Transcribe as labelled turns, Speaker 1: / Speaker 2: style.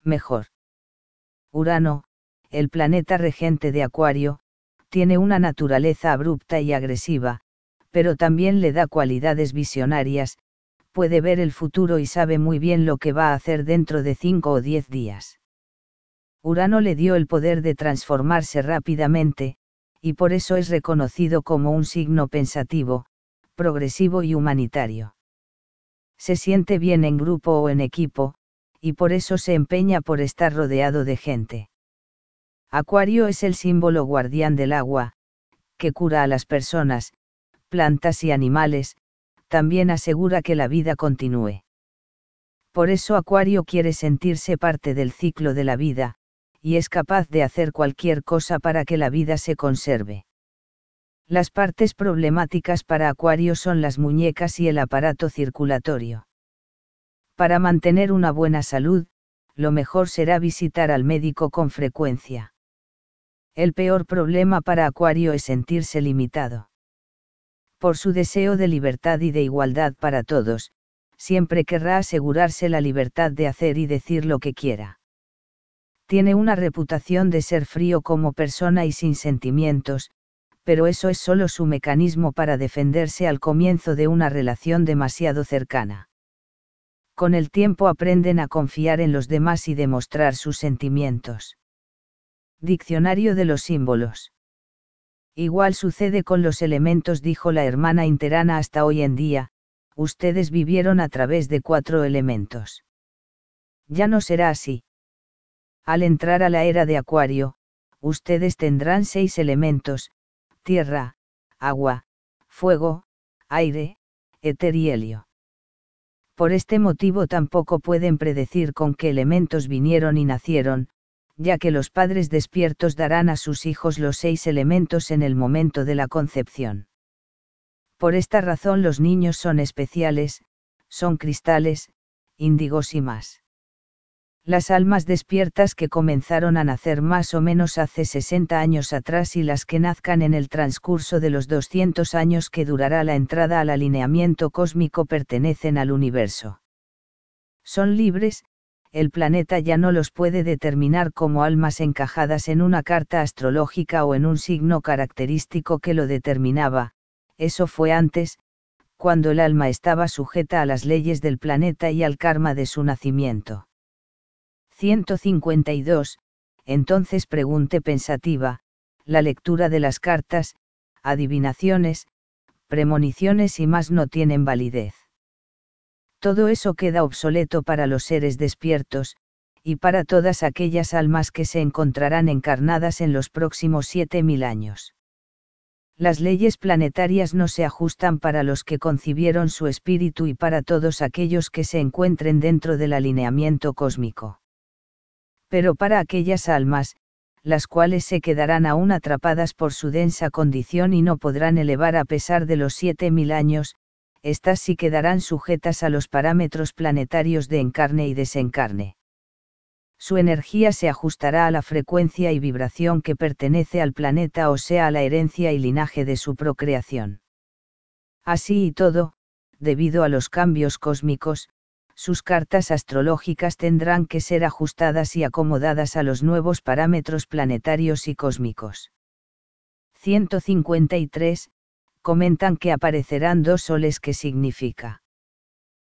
Speaker 1: mejor. Urano, el planeta regente de Acuario, tiene una naturaleza abrupta y agresiva, pero también le da cualidades visionarias, puede ver el futuro y sabe muy bien lo que va a hacer dentro de 5 o 10 días. Urano le dio el poder de transformarse rápidamente, y por eso es reconocido como un signo pensativo, progresivo y humanitario. Se siente bien en grupo o en equipo, y por eso se empeña por estar rodeado de gente. Acuario es el símbolo guardián del agua, que cura a las personas, plantas y animales, también asegura que la vida continúe. Por eso Acuario quiere sentirse parte del ciclo de la vida, y es capaz de hacer cualquier cosa para que la vida se conserve. Las partes problemáticas para Acuario son las muñecas y el aparato circulatorio. Para mantener una buena salud, lo mejor será visitar al médico con frecuencia. El peor problema para Acuario es sentirse limitado. Por su deseo de libertad y de igualdad para todos, siempre querrá asegurarse la libertad de hacer y decir lo que quiera. Tiene una reputación de ser frío como persona y sin sentimientos, pero eso es solo su mecanismo para defenderse al comienzo de una relación demasiado cercana. Con el tiempo aprenden a confiar en los demás y demostrar sus sentimientos. Diccionario de los símbolos. Igual sucede con los elementos, dijo la hermana Interana. Hasta hoy en día, ustedes vivieron a través de 4 elementos. Ya no será así. Al entrar a la era de Acuario, ustedes tendrán 6 elementos: tierra, agua, fuego, aire, éter y helio. Por este motivo tampoco pueden predecir con qué elementos vinieron y nacieron, ya que los padres despiertos darán a sus hijos los 6 elementos en el momento de la concepción. Por esta razón los niños son especiales, son cristales, índigos y más. Las almas despiertas que comenzaron a nacer más o menos hace 60 años atrás y las que nazcan en el transcurso de los 200 años que durará la entrada al alineamiento cósmico pertenecen al universo. Son libres, el planeta ya no los puede determinar como almas encajadas en una carta astrológica o en un signo característico que lo determinaba, eso fue antes, cuando el alma estaba sujeta a las leyes del planeta y al karma de su nacimiento. 152, entonces pregunté pensativa, la lectura de las cartas, adivinaciones, premoniciones y más no tienen validez. Todo eso queda obsoleto para los seres despiertos, y para todas aquellas almas que se encontrarán encarnadas en los próximos 7000 años. Las leyes planetarias no se ajustan para los que concibieron su espíritu y para todos aquellos que se encuentren dentro del alineamiento cósmico. Pero para aquellas almas, las cuales se quedarán aún atrapadas por su densa condición y no podrán elevar a pesar de los 7000 años, estas sí quedarán sujetas a los parámetros planetarios de encarne y desencarne. Su energía se ajustará a la frecuencia y vibración que pertenece al planeta, o sea, a la herencia y linaje de su procreación. Así y todo, debido a los cambios cósmicos, sus cartas astrológicas tendrán que ser ajustadas y acomodadas a los nuevos parámetros planetarios y cósmicos. 153, comentan que aparecerán 2 soles. ¿Qué significa?